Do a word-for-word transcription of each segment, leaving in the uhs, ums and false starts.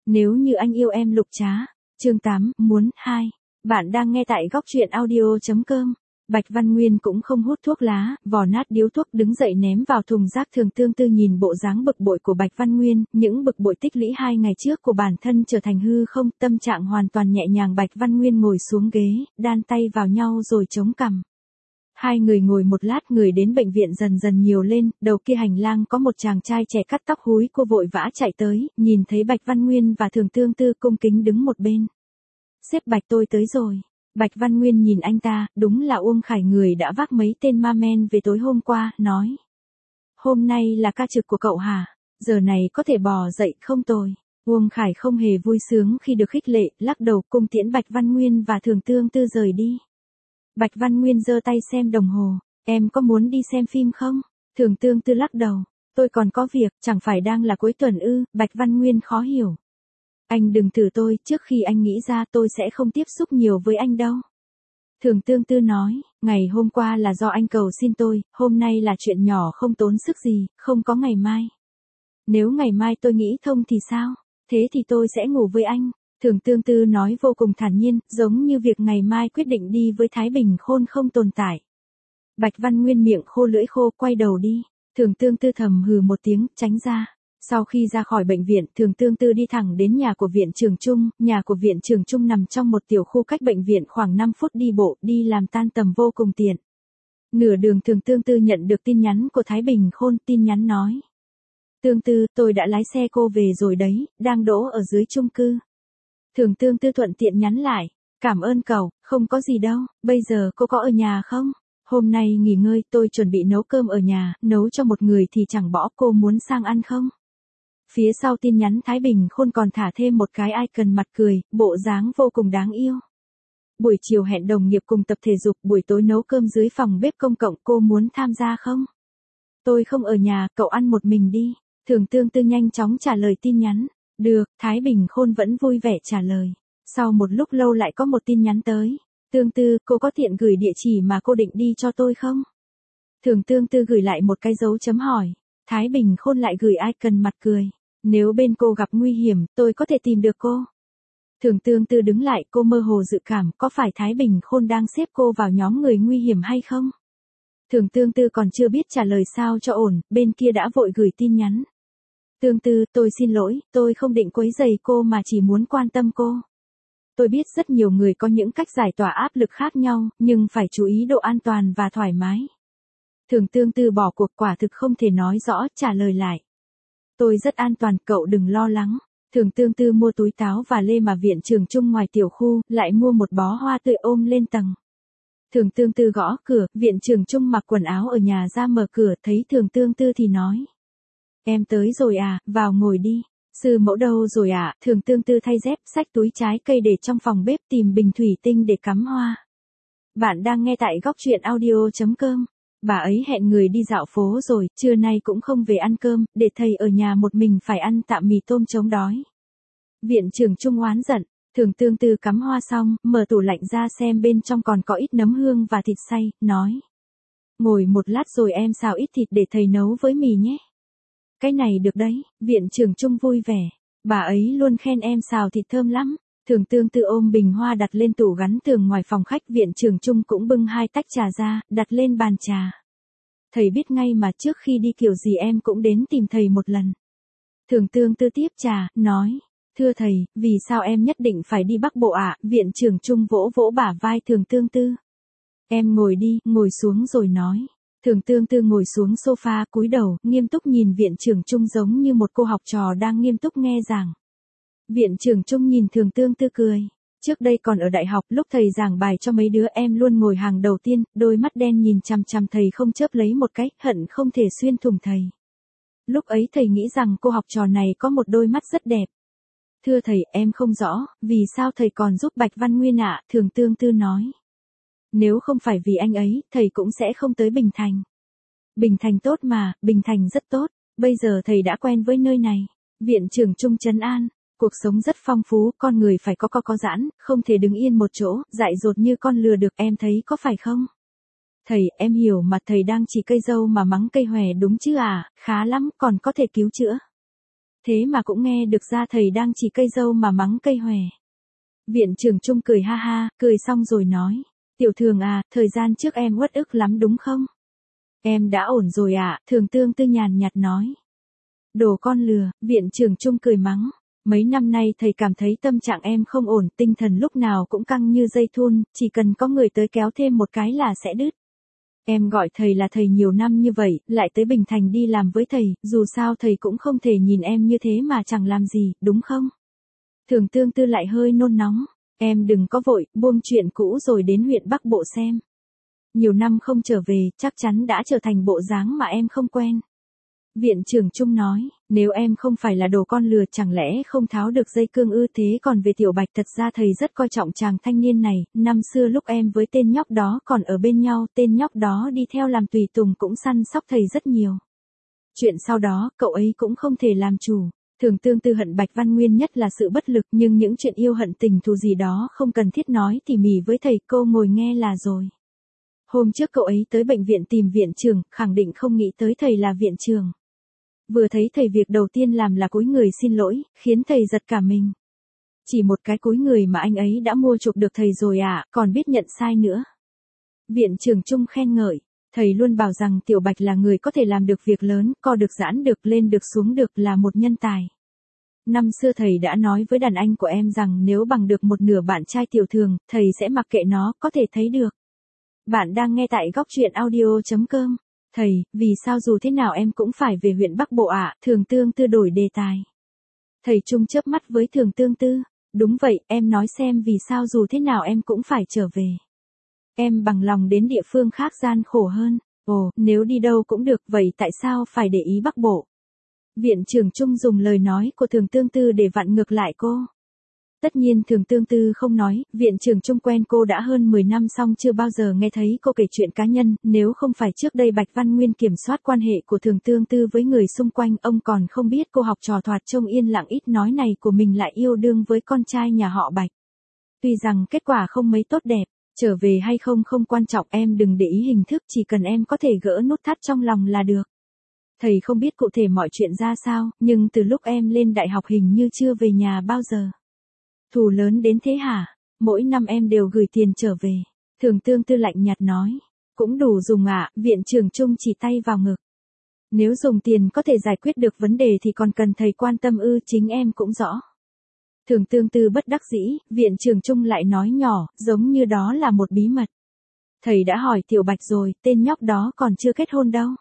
Nếu như anh yêu em Lục Trá. Chương tám, muốn, hai. Bạn đang nghe tại góc truyện audio.com. Bạch Văn Nguyên cũng không hút thuốc lá, vò nát điếu thuốc đứng dậy ném vào thùng rác. Thường Tương Tư nhìn bộ dáng bực bội của Bạch Văn Nguyên, những bực bội tích lũy hai ngày trước của bản thân trở thành hư không, tâm trạng hoàn toàn nhẹ nhàng. Bạch Văn Nguyên ngồi xuống ghế, đan tay vào nhau rồi chống cằm. Hai người ngồi một lát, người đến bệnh viện dần dần nhiều lên, đầu kia hành lang có một chàng trai trẻ cắt tóc húi cô vội vã chạy tới, nhìn thấy Bạch Văn Nguyên và Thường Tương Tư cung kính đứng một bên. Sếp Bạch, tôi tới rồi. Bạch Văn Nguyên nhìn anh ta, đúng là Uông Khải, người đã vác mấy tên ma men về tối hôm qua, nói. Hôm nay là ca trực của cậu hả? Giờ này có thể bò dậy không tồi. Uông Khải không hề vui sướng khi được khích lệ, lắc đầu cung tiễn Bạch Văn Nguyên và Thường Tương Tư rời đi. Bạch Văn Nguyên giơ tay xem đồng hồ, em có muốn đi xem phim không? Thường Tương Tư lắc đầu, tôi còn có việc, chẳng phải đang là cuối tuần ư? Bạch Văn Nguyên khó hiểu. Anh đừng thử tôi, trước khi anh nghĩ ra tôi sẽ không tiếp xúc nhiều với anh đâu. Thường Tương Tư nói, ngày hôm qua là do anh cầu xin tôi, hôm nay là chuyện nhỏ không tốn sức gì, không có ngày mai. Nếu ngày mai tôi nghĩ thông thì sao? Thế thì tôi sẽ ngủ với anh. Thường Tương Tư nói vô cùng thản nhiên, giống như việc ngày mai quyết định đi với Thái Bình Khôn không tồn tại. Bạch Văn Nguyên miệng khô lưỡi khô, quay đầu đi. Thường Tương Tư thầm hừ một tiếng, tránh ra. Sau khi ra khỏi bệnh viện, Thường Tương Tư đi thẳng đến nhà của Viện Trường Trung. Nhà của Viện Trường Trung nằm trong một tiểu khu cách bệnh viện khoảng năm phút đi bộ, đi làm tan tầm vô cùng tiện. Nửa đường Thường Tương Tư nhận được tin nhắn của Thái Bình Khôn, tin nhắn nói. Tương Tư, tôi đã lái xe cô về rồi đấy, đang đỗ ở dưới chung cư. Thường Tương Tư thuận tiện nhắn lại, cảm ơn cậu, không có gì đâu, bây giờ cô có ở nhà không? Hôm nay nghỉ ngơi, tôi chuẩn bị nấu cơm ở nhà, nấu cho một người thì chẳng bỏ, cô muốn sang ăn không? Phía sau tin nhắn Thái Bình Khôn còn thả thêm một cái icon mặt cười, bộ dáng vô cùng đáng yêu. Buổi chiều hẹn đồng nghiệp cùng tập thể dục, buổi tối nấu cơm dưới phòng bếp công cộng, cô muốn tham gia không? Tôi không ở nhà, cậu ăn một mình đi. Thường Tương Tư nhanh chóng trả lời tin nhắn. Được, Thái Bình Khôn vẫn vui vẻ trả lời. Sau một lúc lâu lại có một tin nhắn tới. Tương Tư, cô có tiện gửi địa chỉ mà cô định đi cho tôi không? Thường Tương Tư gửi lại một cái dấu chấm hỏi. Thái Bình Khôn lại gửi icon mặt cười. Nếu bên cô gặp nguy hiểm, tôi có thể tìm được cô. Thường Tương Tư đứng lại, cô mơ hồ dự cảm, có phải Thái Bình Khôn đang xếp cô vào nhóm người nguy hiểm hay không? Thường Tương Tư còn chưa biết trả lời sao cho ổn, bên kia đã vội gửi tin nhắn. Tương Tư, tôi xin lỗi, tôi không định quấy rầy cô mà chỉ muốn quan tâm cô. Tôi biết rất nhiều người có những cách giải tỏa áp lực khác nhau, nhưng phải chú ý độ an toàn và thoải mái. Thường Tương Tư bỏ cuộc, quả thực không thể nói rõ, trả lời lại. Tôi rất an toàn, cậu đừng lo lắng. Thường Tương Tư mua túi táo và lê mà Viện Trường Trung ngoài tiểu khu, lại mua một bó hoa tươi ôm lên tầng. Thường Tương Tư gõ cửa, Viện Trường Trung mặc quần áo ở nhà ra mở cửa, thấy Thường Tương Tư thì nói. Em tới rồi à, vào ngồi đi. Sư mẫu đâu rồi ạ? À? Thường Tương Tư thay dép, xách túi trái cây để trong phòng bếp, tìm bình thủy tinh để cắm hoa. Bạn đang nghe tại góc truyện audio.com. Bà ấy hẹn người đi dạo phố rồi, trưa nay cũng không về ăn cơm, để thầy ở nhà một mình phải ăn tạm mì tôm chống đói. Viện Trường Trung oán giận. Thường Tương Tư cắm hoa xong, mở tủ lạnh ra xem bên trong còn có ít nấm hương và thịt xay, nói. Ngồi một lát rồi em xào ít thịt để thầy nấu với mì nhé. Cái này được đấy, Viện Trường Trung vui vẻ. Bà ấy luôn khen em xào thịt thơm lắm. Thường Tương Tư ôm bình hoa đặt lên tủ gắn tường ngoài phòng khách. Viện Trường Trung cũng bưng hai tách trà ra, đặt lên bàn trà. Thầy biết ngay mà, trước khi đi kiểu gì em cũng đến tìm thầy một lần. Thường Tương Tư tiếp trà, nói. Thưa thầy, vì sao em nhất định phải đi Bắc Bộ ạ? À? Viện Trường Trung vỗ vỗ bả vai Thường Tương Tư. Em ngồi đi, ngồi xuống rồi nói. Thường Tương Tư ngồi xuống sofa, cúi đầu, nghiêm túc nhìn Viện Trường Trung giống như một cô học trò đang nghiêm túc nghe giảng. Viện Trường Trung nhìn Thường Tương Tư cười. Trước đây còn ở đại học, lúc thầy giảng bài cho mấy đứa em luôn ngồi hàng đầu tiên, đôi mắt đen nhìn chằm chằm thầy không chớp lấy một cái, hận không thể xuyên thủng thầy. Lúc ấy thầy nghĩ rằng cô học trò này có một đôi mắt rất đẹp. Thưa thầy, em không rõ, vì sao thầy còn giúp Bạch Văn Nguyên ạ? Thường Tương Tư nói. Nếu không phải vì anh ấy, thầy cũng sẽ không tới Bình Thành. Bình Thành tốt mà, Bình Thành rất tốt, bây giờ thầy đã quen với nơi này. Viện Trường Trung trấn an, cuộc sống rất phong phú, con người phải có co có giãn, không thể đứng yên một chỗ, dại dột như con lừa được, em thấy có phải không? Thầy, em hiểu mà, thầy đang chỉ cây dâu mà mắng cây hòe đúng chứ à, khá lắm, còn có thể cứu chữa. thế mà cũng nghe được ra thầy đang chỉ cây dâu mà mắng cây hòe. Viện trưởng Trung cười ha ha, cười xong rồi nói, tiểu thường à, thời gian trước em uất ức lắm đúng không? Em đã ổn rồi ạ, à, Thường Tương Tư nhàn nhạt nói. Đồ con lừa, viện trưởng Trung cười mắng. Mấy năm nay thầy cảm thấy tâm trạng em không ổn, tinh thần lúc nào cũng căng như dây thun, chỉ cần có người tới kéo thêm một cái là sẽ đứt. Em gọi thầy là thầy nhiều năm như vậy, lại tới Bình Thành đi làm với thầy, dù sao thầy cũng không thể nhìn em như thế mà chẳng làm gì, đúng không? Thường Tương Tư lại hơi nôn nóng, em đừng có vội, buông chuyện cũ rồi đến huyện Bắc Bộ xem. Nhiều năm không trở về, chắc chắn đã trở thành bộ dáng mà em không quen. Viện trưởng Trung nói, nếu em không phải là đồ con lừa chẳng lẽ không tháo được dây cương ư? Thế còn về Tiểu Bạch, thật ra thầy rất coi trọng chàng thanh niên này, năm xưa lúc em với tên nhóc đó còn ở bên nhau, tên nhóc đó đi theo làm tùy tùng cũng săn sóc thầy rất nhiều. Chuyện sau đó, cậu ấy cũng không thể làm chủ. Thường Tương Tư hận Bạch Văn Nguyên nhất là sự bất lực, nhưng những chuyện yêu hận tình thù gì đó không cần thiết nói tỉ mỉ với thầy, cô ngồi nghe là rồi. Hôm trước cậu ấy tới bệnh viện tìm viện trưởng, khẳng định không nghĩ tới thầy là viện trưởng. Vừa thấy thầy việc đầu tiên làm là cúi người xin lỗi, khiến thầy giật cả mình. Chỉ một cái cúi người mà anh ấy đã mua chuộc được thầy rồi à, còn biết nhận sai nữa. Viện trưởng Trung khen ngợi, thầy luôn bảo rằng Tiểu Bạch là người có thể làm được việc lớn, co được giãn được, lên được xuống được, là một nhân tài. Năm xưa thầy đã nói với đàn anh của em rằng nếu bằng được một nửa bạn trai Tiểu Thường, thầy sẽ mặc kệ nó, có thể thấy được. Bạn đang nghe tại góc truyện audio chấm com. Thầy, vì sao dù thế nào em cũng phải về huyện Bắc Bộ ạ? À? Thường Tương Tư đổi đề tài. Thầy Trung chớp mắt với Thường Tương Tư. Đúng vậy, em nói xem vì sao dù thế nào em cũng phải trở về. Em bằng lòng đến địa phương khác gian khổ hơn. Ồ, nếu đi đâu cũng được, vậy tại sao phải để ý Bắc Bộ? Viện trưởng Trung dùng lời nói của Thường Tương Tư để vặn ngược lại cô. Tất nhiên Thường Tương Tư không nói, viện trưởng Trung quen cô đã hơn mười năm song chưa bao giờ nghe thấy cô kể chuyện cá nhân, nếu không phải trước đây Bạch Văn Nguyên kiểm soát quan hệ của Thường Tương Tư với người xung quanh, ông còn không biết cô học trò thoạt trông yên lặng ít nói này của mình lại yêu đương với con trai nhà họ Bạch. Tuy rằng kết quả không mấy tốt đẹp, trở về hay không không quan trọng, em đừng để ý hình thức, chỉ cần em có thể gỡ nút thắt trong lòng là được. Thầy không biết cụ thể mọi chuyện ra sao, nhưng từ lúc em lên đại học hình như chưa về nhà bao giờ. Thù lớn đến thế hả? Mỗi năm em đều gửi tiền trở về. Thường Tương Tư lạnh nhạt nói. Cũng đủ dùng ạ, à, viện trưởng Trung chỉ tay vào ngực. Nếu dùng tiền có thể giải quyết được vấn đề thì còn cần thầy quan tâm ư? Chính em cũng rõ. Thường Tương Tư bất đắc dĩ, viện trưởng Trung lại nói nhỏ, giống như đó là một bí mật. Thầy đã hỏi Tiểu Bạch rồi, tên nhóc đó còn chưa kết hôn đâu.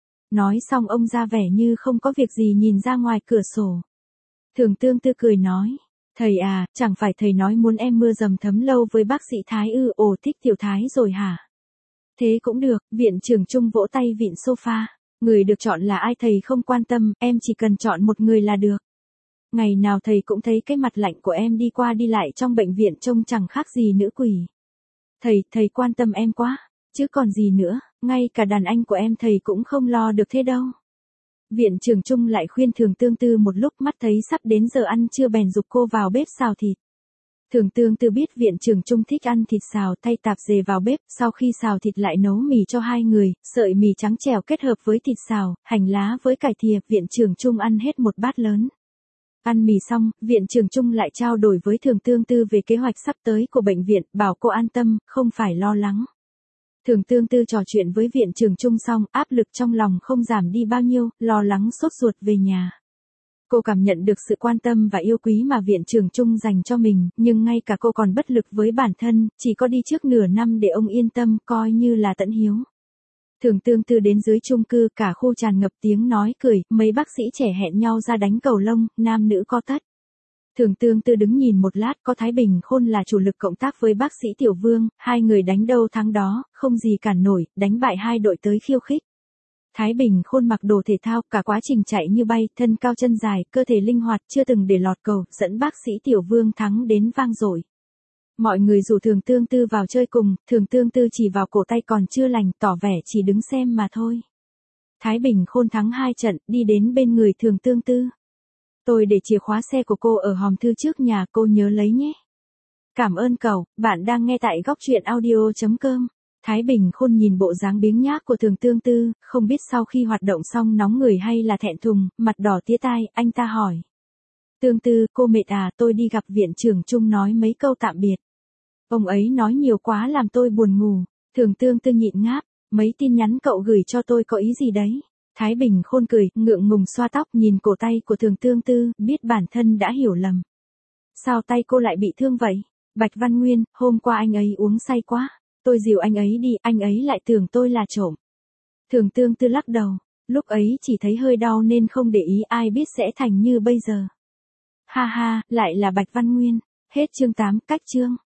Nói xong ông ra vẻ như không có việc gì nhìn ra ngoài cửa sổ. Thường Tương Tư cười nói. Thầy à, chẳng phải thầy nói muốn em mưa dầm thấm lâu với bác sĩ Thái ư? Ồ, thích Tiểu Thái rồi hả? Thế cũng được, viện trưởng Trung vỗ tay vịn sofa. Người được chọn là ai thầy không quan tâm, em chỉ cần chọn một người là được. Ngày nào thầy cũng thấy cái mặt lạnh của em đi qua đi lại trong bệnh viện trông chẳng khác gì nữ quỷ. Thầy, thầy quan tâm em quá, chứ còn gì nữa, ngay cả đàn anh của em thầy cũng không lo được thế đâu. Viện trưởng Trung lại khuyên Thường Tương Tư một lúc, mắt thấy sắp đến giờ ăn trưa bèn giục cô vào bếp xào thịt. Thường Tương Tư biết viện trưởng Trung thích ăn thịt xào, thay tạp dề vào bếp, sau khi xào thịt lại nấu mì cho hai người, sợi mì trắng trẻo kết hợp với thịt xào, hành lá với cải thìa, viện trưởng Trung ăn hết một bát lớn. Ăn mì xong, viện trưởng Trung lại trao đổi với Thường Tương Tư về kế hoạch sắp tới của bệnh viện, bảo cô an tâm, không phải lo lắng. Thường Tương Tư trò chuyện với viện trưởng Trung xong, áp lực trong lòng không giảm đi bao nhiêu, lo lắng sốt ruột về nhà. Cô cảm nhận được sự quan tâm và yêu quý mà viện trưởng Trung dành cho mình, nhưng ngay cả cô còn bất lực với bản thân, chỉ có đi trước nửa năm để ông yên tâm, coi như là tận hiếu. Thường Tương Tư đến dưới chung cư, cả khu tràn ngập tiếng nói cười, mấy bác sĩ trẻ hẹn nhau ra đánh cầu lông, nam nữ có tất. Thường Tương Tư đứng nhìn một lát, có Thái Bình Khôn là chủ lực cộng tác với bác sĩ Tiểu Vương, hai người đánh đâu thắng đó, không gì cản nổi, đánh bại hai đội tới khiêu khích. Thái Bình Khôn mặc đồ thể thao, cả quá trình chạy như bay, thân cao chân dài, cơ thể linh hoạt, chưa từng để lọt cầu, dẫn bác sĩ Tiểu Vương thắng đến vang dội. Mọi người rủ Thường Tương Tư vào chơi cùng, Thường Tương Tư chỉ vào cổ tay còn chưa lành, tỏ vẻ chỉ đứng xem mà thôi. Thái Bình Khôn thắng hai trận, đi đến bên người Thường Tương Tư. Tôi để chìa khóa xe của cô ở hòm thư trước nhà, cô nhớ lấy nhé. Cảm ơn cậu, bạn đang nghe tại góc truyện audio chấm com. Thái Bình Khôn nhìn bộ dáng biếng nhác của Thường Tương Tư, không biết sau khi hoạt động xong nóng người hay là thẹn thùng, mặt đỏ tía tai, anh ta hỏi. Tương Tư, cô mệt à, tôi đi gặp viện trưởng Trung nói mấy câu tạm biệt. Ông ấy nói nhiều quá làm tôi buồn ngủ. Thường Tương Tư nhịn ngáp, mấy tin nhắn cậu gửi cho tôi có ý gì đấy? Thái Bình Khôn cười, ngượng ngùng xoa tóc nhìn cổ tay của Thường Tương Tư, biết bản thân đã hiểu lầm. Sao tay cô lại bị thương vậy? Bạch Văn Nguyên, hôm qua anh ấy uống say quá. Tôi dìu anh ấy đi, anh ấy lại tưởng tôi là trộm. Thường Tương Tư lắc đầu, lúc ấy chỉ thấy hơi đau nên không để ý, ai biết sẽ thành như bây giờ. Ha ha, lại là Bạch Văn Nguyên. Hết chương tám, cách chương.